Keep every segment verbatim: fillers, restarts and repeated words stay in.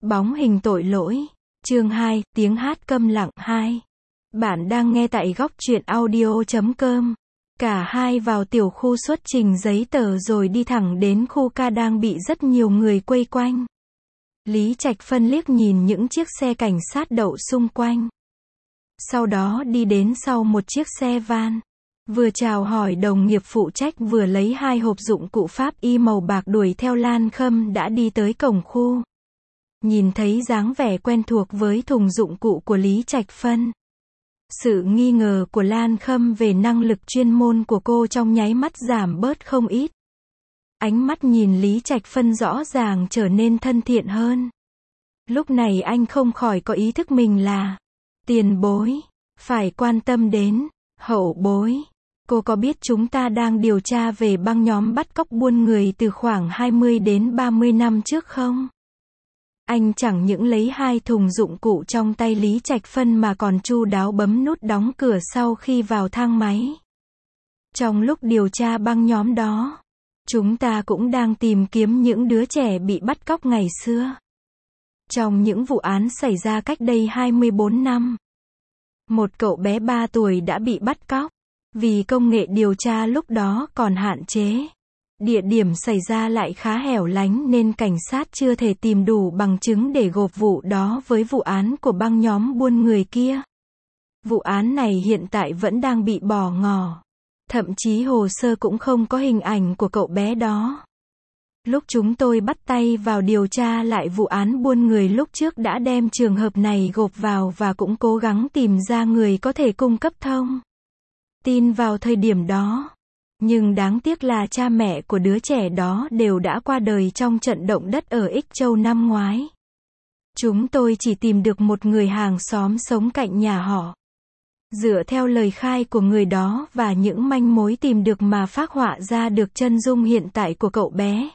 Bóng hình tội lỗi. Chương hai, tiếng hát câm lặng hai. Bạn đang nghe tại góc truyện audio chấm com. Cả hai vào tiểu khu xuất trình giấy tờ rồi đi thẳng đến khu ca đang bị rất nhiều người quây quanh. Lý Trạch Phân liếc nhìn những chiếc xe cảnh sát đậu xung quanh. Sau đó đi đến sau một chiếc xe van. Vừa chào hỏi đồng nghiệp phụ trách vừa lấy hai hộp dụng cụ pháp y màu bạc đuổi theo Lan Khâm đã đi tới cổng khu. Nhìn thấy dáng vẻ quen thuộc với thùng dụng cụ của Lý Trạch Phân. Sự nghi ngờ của Lan Khâm về năng lực chuyên môn của cô trong nháy mắt giảm bớt không ít. Ánh mắt nhìn Lý Trạch Phân rõ ràng trở nên thân thiện hơn. Lúc này anh không khỏi có ý thức mình là tiền bối, phải quan tâm đến hậu bối. Cô có biết chúng ta đang điều tra về băng nhóm bắt cóc buôn người từ khoảng hai mươi đến ba mươi năm trước không? Anh chẳng những lấy hai thùng dụng cụ trong tay Lý Trạch Phân mà còn chu đáo bấm nút đóng cửa sau khi vào thang máy. Trong lúc điều tra băng nhóm đó, chúng ta cũng đang tìm kiếm những đứa trẻ bị bắt cóc ngày xưa. Trong những vụ án xảy ra cách đây hai mươi bốn năm, một cậu bé ba tuổi đã bị bắt cóc. Vì công nghệ điều tra lúc đó còn hạn chế, địa điểm xảy ra lại khá hẻo lánh nên cảnh sát chưa thể tìm đủ bằng chứng để gộp vụ đó với vụ án của băng nhóm buôn người kia. Vụ án này hiện tại vẫn đang bị bỏ ngỏ. Thậm chí hồ sơ cũng không có hình ảnh của cậu bé đó. Lúc chúng tôi bắt tay vào điều tra lại vụ án buôn người lúc trước đã đem trường hợp này gộp vào và cũng cố gắng tìm ra người có thể cung cấp thông tin vào thời điểm đó. Nhưng đáng tiếc là cha mẹ của đứa trẻ đó đều đã qua đời trong trận động đất ở Ích Châu năm ngoái. Chúng tôi chỉ tìm được một người hàng xóm sống cạnh nhà họ. Dựa theo lời khai của người đó và những manh mối tìm được mà phác họa ra được chân dung hiện tại của cậu bé.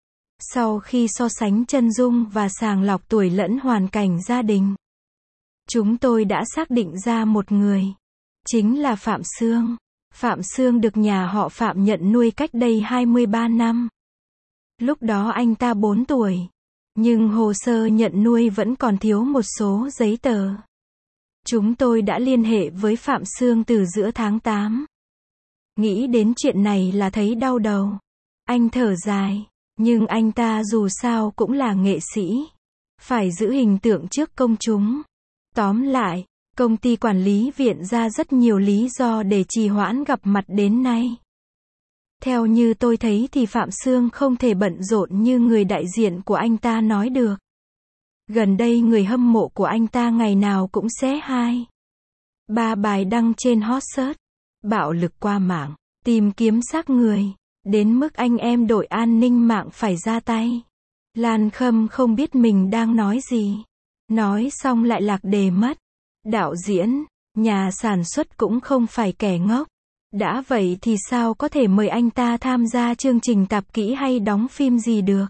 Sau khi so sánh chân dung và sàng lọc tuổi lẫn hoàn cảnh gia đình, chúng tôi đã xác định ra một người. Chính là Phạm Sương. Phạm Sương được nhà họ Phạm nhận nuôi cách đây hai mươi ba năm. Lúc đó anh ta bốn tuổi. Nhưng hồ sơ nhận nuôi vẫn còn thiếu một số giấy tờ. Chúng tôi đã liên hệ với Phạm Sương từ giữa tháng tám. Nghĩ đến chuyện này là thấy đau đầu. Anh thở dài. Nhưng anh ta dù sao cũng là nghệ sĩ. Phải giữ hình tượng trước công chúng. Tóm lại, công ty quản lý viện ra rất nhiều lý do để trì hoãn gặp mặt đến nay. Theo như tôi thấy thì Phạm Sương không thể bận rộn như người đại diện của anh ta nói được. Gần đây người hâm mộ của anh ta ngày nào cũng xé hai ba bài đăng trên hot search. Bạo lực qua mạng, tìm kiếm xác người, đến mức anh em đội an ninh mạng phải ra tay. Lan Khâm không biết mình đang nói gì. Nói xong lại lạc đề mất. Đạo diễn, nhà sản xuất cũng không phải kẻ ngốc. Đã vậy thì sao có thể mời anh ta tham gia chương trình tạp kỹ hay đóng phim gì được.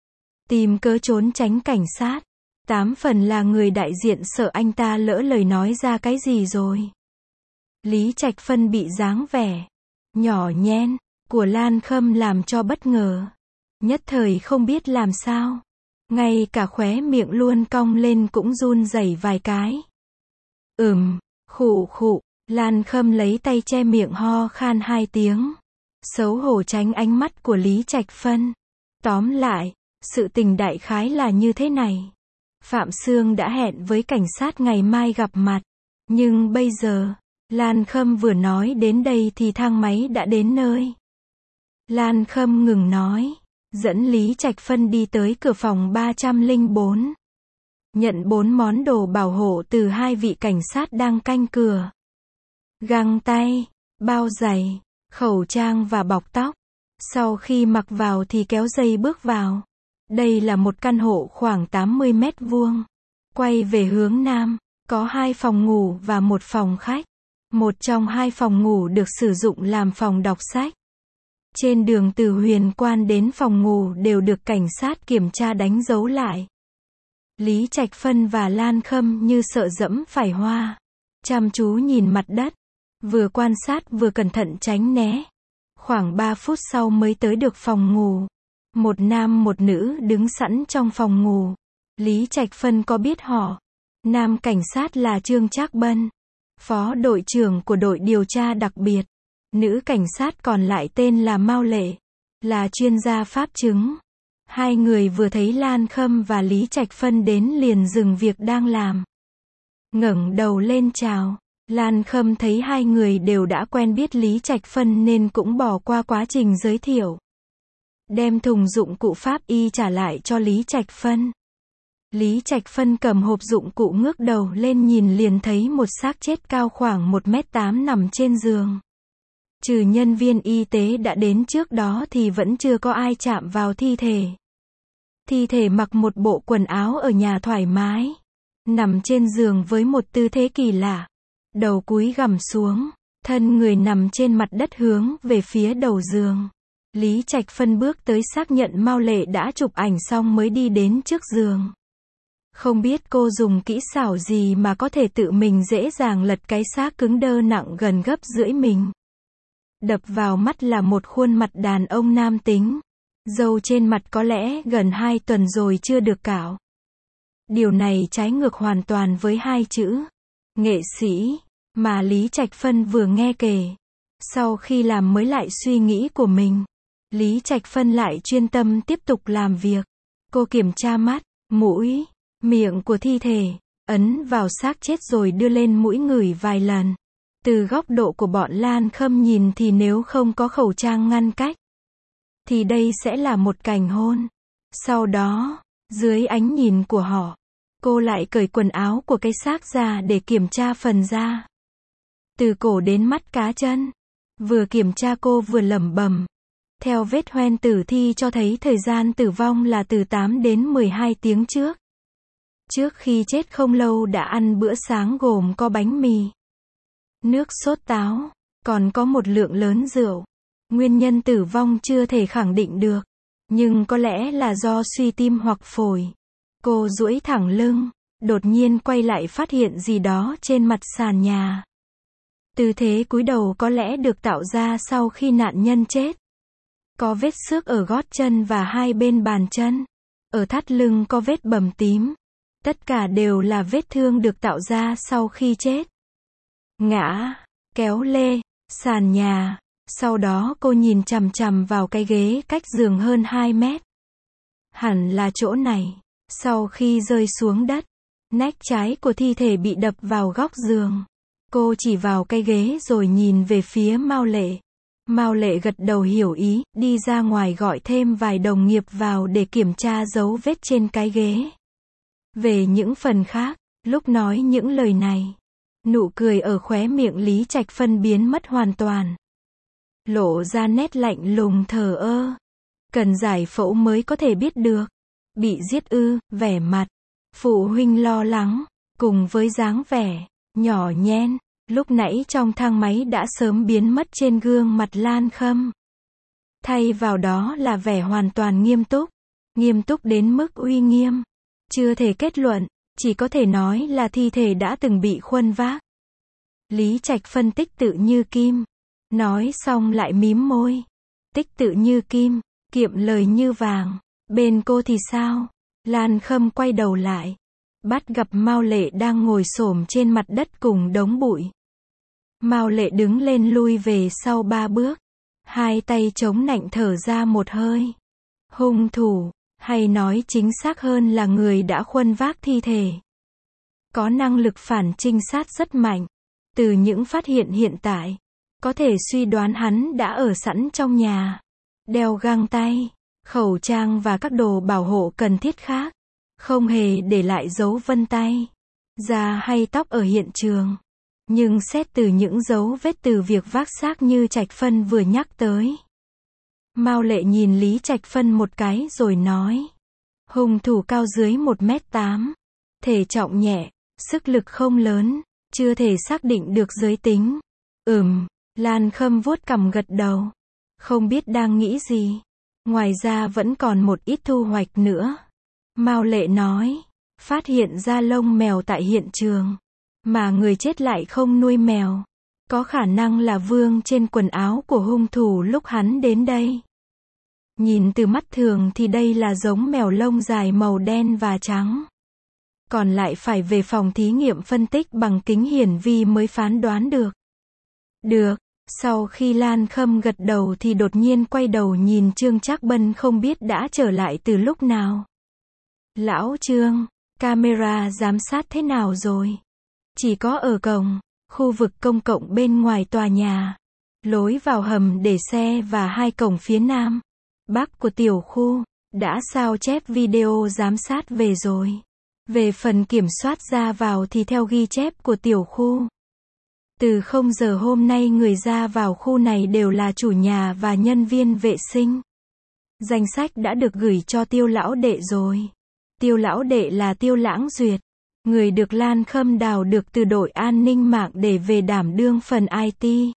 Tìm cớ trốn tránh cảnh sát. Tám phần là người đại diện sợ anh ta lỡ lời nói ra cái gì rồi. Lý Trạch Phân bị dáng vẻ nhỏ nhen của Lan Khâm làm cho bất ngờ. Nhất thời không biết làm sao. Ngay cả khóe miệng luôn cong lên cũng run rẩy vài cái. Ừm, khụ khụ, Lan Khâm lấy tay che miệng ho khan hai tiếng. Xấu hổ tránh ánh mắt của Lý Trạch Phân. Tóm lại, sự tình đại khái là như thế này. Phạm Sương đã hẹn với cảnh sát ngày mai gặp mặt. Nhưng bây giờ, Lan Khâm vừa nói đến đây thì thang máy đã đến nơi. Lan Khâm ngừng nói, dẫn Lý Trạch Phân đi tới cửa phòng ba trăm lẻ bốn. Nhận bốn món đồ bảo hộ từ hai vị cảnh sát đang canh cửa. Găng tay, bao giày, khẩu trang và bọc tóc. Sau khi mặc vào thì kéo dây bước vào. Đây là một căn hộ khoảng tám mươi mét vuông. Quay về hướng nam, có hai phòng ngủ và một phòng khách. Một trong hai phòng ngủ được sử dụng làm phòng đọc sách. Trên đường từ Huyền Quan đến phòng ngủ đều được cảnh sát kiểm tra đánh dấu lại. Lý Trạch Phân và Lan Khâm như sợ dẫm phải hoa. Chăm chú nhìn mặt đất. Vừa quan sát vừa cẩn thận tránh né. Khoảng ba phút sau mới tới được phòng ngủ. Một nam một nữ đứng sẵn trong phòng ngủ. Lý Trạch Phân có biết họ. Nam cảnh sát là Trương Trác Bân, phó đội trưởng của đội điều tra đặc biệt. Nữ cảnh sát còn lại tên là Mao Lệ, là chuyên gia pháp chứng. Hai người vừa thấy Lan Khâm và Lý Trạch Phân đến liền dừng việc đang làm, ngẩng đầu lên chào. Lan Khâm thấy hai người đều đã quen biết Lý Trạch Phân nên cũng bỏ qua quá trình giới thiệu, đem thùng dụng cụ pháp y trả lại cho Lý Trạch Phân. Lý Trạch Phân cầm hộp dụng cụ ngước đầu lên nhìn liền thấy một xác chết cao khoảng một mét tám nằm trên giường. Trừ nhân viên y tế đã đến trước đó thì vẫn chưa có ai chạm vào thi thể. Thi thể mặc một bộ quần áo ở nhà thoải mái, nằm trên giường với một tư thế kỳ lạ. Đầu cúi gằm xuống, thân người nằm trên mặt đất hướng về phía đầu giường. Lý Trạch Phân bước tới xác nhận Mao Lệ đã chụp ảnh xong mới đi đến trước giường. Không biết cô dùng kỹ xảo gì mà có thể tự mình dễ dàng lật cái xác cứng đơ nặng gần gấp rưỡi mình. Đập vào mắt là một khuôn mặt đàn ông nam tính. Râu trên mặt có lẽ gần hai tuần rồi chưa được cạo. Điều này trái ngược hoàn toàn với hai chữ nghệ sĩ mà Lý Trạch Phân vừa nghe kể. Sau khi làm mới lại suy nghĩ của mình, Lý Trạch Phân lại chuyên tâm tiếp tục làm việc. Cô kiểm tra mắt, mũi, miệng của thi thể, ấn vào xác chết rồi đưa lên mũi ngửi vài lần. Từ góc độ của bọn Lan Khâm nhìn thì nếu không có khẩu trang ngăn cách, thì đây sẽ là một cảnh hôn. Sau đó, dưới ánh nhìn của họ, cô lại cởi quần áo của cái xác ra để kiểm tra phần da. Từ cổ đến mắt cá chân. Vừa kiểm tra cô vừa lẩm bẩm. Theo vết hoen tử thi cho thấy thời gian tử vong là từ tám đến mười hai tiếng trước. Trước khi chết không lâu đã ăn bữa sáng gồm có bánh mì, nước sốt táo, còn có một lượng lớn rượu. Nguyên nhân tử vong chưa thể khẳng định được, nhưng có lẽ là do suy tim hoặc phổi. Cô duỗi thẳng lưng, đột nhiên quay lại phát hiện gì đó trên mặt sàn nhà. Tư thế cúi đầu có lẽ được tạo ra sau khi nạn nhân chết. Có vết xước ở gót chân và hai bên bàn chân. Ở thắt lưng có vết bầm tím. Tất cả đều là vết thương được tạo ra sau khi chết. Ngã, kéo lê, sàn nhà. Sau đó cô nhìn chằm chằm vào cái ghế cách giường hơn hai mét. Hẳn là chỗ này. Sau khi rơi xuống đất, nách trái của thi thể bị đập vào góc giường. Cô chỉ vào cái ghế rồi nhìn về phía Mao Lệ. Mao Lệ gật đầu hiểu ý, đi ra ngoài gọi thêm vài đồng nghiệp vào để kiểm tra dấu vết trên cái ghế. Về những phần khác, lúc nói những lời này, nụ cười ở khóe miệng Lý Trạch Phân biến mất hoàn toàn. Lộ ra nét lạnh lùng thờ ơ. Cần giải phẫu mới có thể biết được. Bị giết ư, vẻ mặt. Phụ huynh lo lắng, cùng với dáng vẻ nhỏ nhen, lúc nãy trong thang máy đã sớm biến mất trên gương mặt Lan Khâm. Thay vào đó là vẻ hoàn toàn nghiêm túc. Nghiêm túc đến mức uy nghiêm. Chưa thể kết luận, chỉ có thể nói là thi thể đã từng bị khuân vác. Lý Trạch phân tích tự như kim. Nói xong lại mím môi. Tích tự như kim, kiệm lời như vàng. Bên cô thì sao? Lan Khâm quay đầu lại. Bắt gặp Mao Lệ đang ngồi xổm trên mặt đất cùng đống bụi. Mao Lệ đứng lên lui về sau ba bước. Hai tay chống nạnh thở ra một hơi. Hung thủ, hay nói chính xác hơn là người đã khuân vác thi thể. Có năng lực phản trinh sát rất mạnh. Từ những phát hiện hiện tại, có thể suy đoán hắn đã ở sẵn trong nhà. Đeo găng tay, khẩu trang và các đồ bảo hộ cần thiết khác. Không hề để lại dấu vân tay, da hay tóc ở hiện trường. Nhưng xét từ những dấu vết từ việc vác xác như Trạch Phân vừa nhắc tới. Mao Lệ nhìn Lý Trạch Phân một cái rồi nói. Hung thủ cao dưới một mét tám. Thể trọng nhẹ, sức lực không lớn, chưa thể xác định được giới tính. Ừm, Lan Khâm vuốt cằm gật đầu. Không biết đang nghĩ gì. Ngoài ra vẫn còn một ít thu hoạch nữa. Mao Lệ nói. Phát hiện ra lông mèo tại hiện trường. Mà người chết lại không nuôi mèo. Có khả năng là vương trên quần áo của hung thủ lúc hắn đến đây. Nhìn từ mắt thường thì đây là giống mèo lông dài màu đen và trắng. Còn lại phải về phòng thí nghiệm phân tích bằng kính hiển vi mới phán đoán được. Được, sau khi Lan Khâm gật đầu thì đột nhiên quay đầu nhìn Trương Trác Bân không biết đã trở lại từ lúc nào. Lão Trương, camera giám sát thế nào rồi? Chỉ có ở cổng, khu vực công cộng bên ngoài tòa nhà, lối vào hầm để xe và hai cổng phía nam, bắc của tiểu khu, đã sao chép video giám sát về rồi. Về phần kiểm soát ra vào thì theo ghi chép của tiểu khu. Từ không giờ hôm nay người ra vào khu này đều là chủ nhà và nhân viên vệ sinh. Danh sách đã được gửi cho Tiêu lão đệ rồi. Tiêu lão đệ là Tiêu Lãng Duyệt, người được Lan Khâm đào được từ đội an ninh mạng để về đảm đương phần i tê.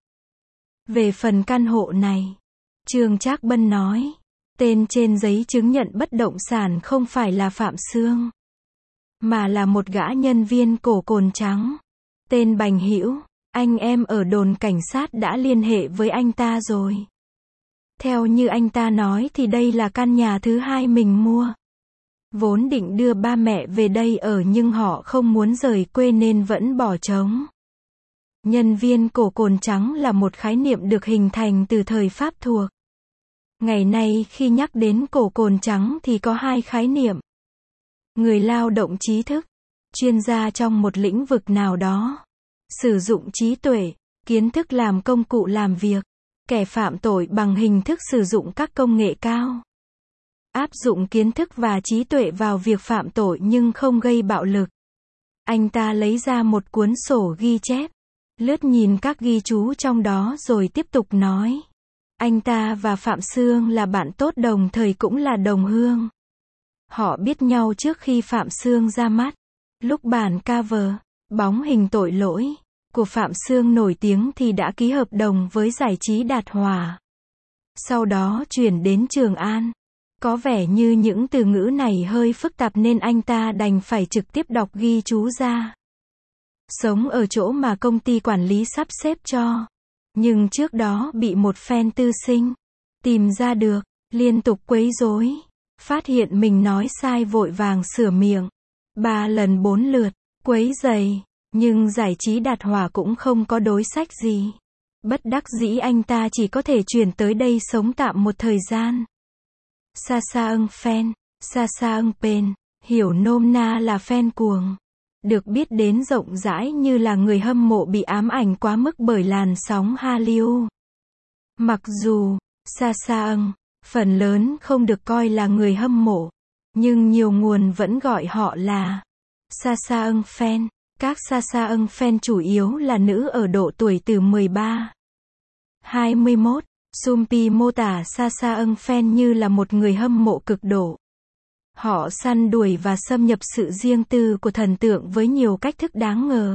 Về phần căn hộ này, Trương Trác Bân nói, tên trên giấy chứng nhận bất động sản không phải là Phạm Sương, mà là một gã nhân viên cổ cồn trắng, tên Bành Hữu. Anh em ở đồn cảnh sát đã liên hệ với anh ta rồi. Theo như anh ta nói thì đây là căn nhà thứ hai mình mua. Vốn định đưa ba mẹ về đây ở nhưng họ không muốn rời quê nên vẫn bỏ trống. Nhân viên cổ cồn trắng là một khái niệm được hình thành từ thời Pháp thuộc. Ngày nay khi nhắc đến cổ cồn trắng thì có hai khái niệm. Người lao động trí thức, chuyên gia trong một lĩnh vực nào đó. Sử dụng trí tuệ, kiến thức làm công cụ làm việc. Kẻ phạm tội bằng hình thức sử dụng các công nghệ cao. Áp dụng kiến thức và trí tuệ vào việc phạm tội nhưng không gây bạo lực. Anh ta lấy ra một cuốn sổ ghi chép, lướt nhìn các ghi chú trong đó rồi tiếp tục nói. Anh ta và Phạm Sương là bạn tốt đồng thời cũng là đồng hương. Họ biết nhau trước khi Phạm Sương ra mắt. Lúc bản cover, Bóng hình tội lỗi, của Phạm Sương nổi tiếng thì đã ký hợp đồng với giải trí Đạt Hòa. Sau đó chuyển đến Trường An. Có vẻ như những từ ngữ này hơi phức tạp nên anh ta đành phải trực tiếp đọc ghi chú ra. Sống ở chỗ mà công ty quản lý sắp xếp cho. Nhưng trước đó bị một fan tư sinh tìm ra được, liên tục quấy rối. Phát hiện mình nói sai vội vàng sửa miệng. Ba lần bốn lượt, quấy rầy. Nhưng giải trí Đạt Hòa cũng không có đối sách gì. Bất đắc dĩ anh ta chỉ có thể chuyển tới đây sống tạm một thời gian. Sa Sa Ưng fan, Sa Sa Ưng pen, hiểu nôm na là fan cuồng. Được biết đến rộng rãi như là người hâm mộ bị ám ảnh quá mức bởi làn sóng Hallyu. Mặc dù, Sa Sa Ưng, phần lớn không được coi là người hâm mộ, nhưng nhiều nguồn vẫn gọi họ là Sa Sa Ưng fan. Các Sa Sa Ưng fan chủ yếu là nữ ở độ tuổi từ mười ba đến hai mươi mốt. Sumpi mô tả Sa Sa Ưng fan như là một người hâm mộ cực độ. Họ săn đuổi và xâm nhập sự riêng tư của thần tượng với nhiều cách thức đáng ngờ.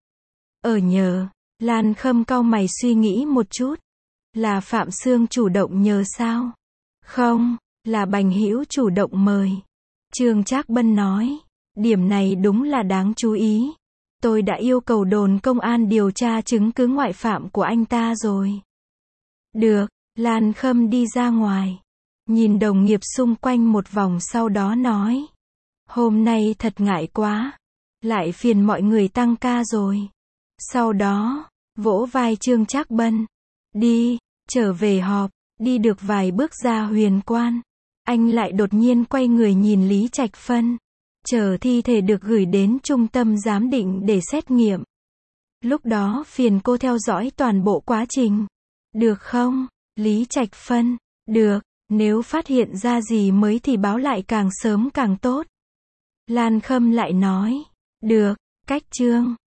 Ở nhờ, Lan Khâm cau mày suy nghĩ một chút. Là Phạm Sương chủ động nhờ sao? Không, là Bành Hữu chủ động mời. Trương Trác Bân nói, điểm này đúng là đáng chú ý. Tôi đã yêu cầu đồn công an điều tra chứng cứ ngoại phạm của anh ta rồi. Được, Lan Khâm đi ra ngoài. Nhìn đồng nghiệp xung quanh một vòng sau đó nói. Hôm nay thật ngại quá. Lại phiền mọi người tăng ca rồi. Sau đó, vỗ vai Trương Trác Bân. Đi, trở về họp. Đi được vài bước ra Huyền Quan. Anh lại đột nhiên quay người nhìn Lý Trạch Phân. Chờ thi thể được gửi đến trung tâm giám định để xét nghiệm. Lúc đó phiền cô theo dõi toàn bộ quá trình. Được không? Lý Trạch Phân. Được, nếu phát hiện ra gì mới thì báo lại càng sớm càng tốt. Lan Khâm lại nói. Được, cách Trương.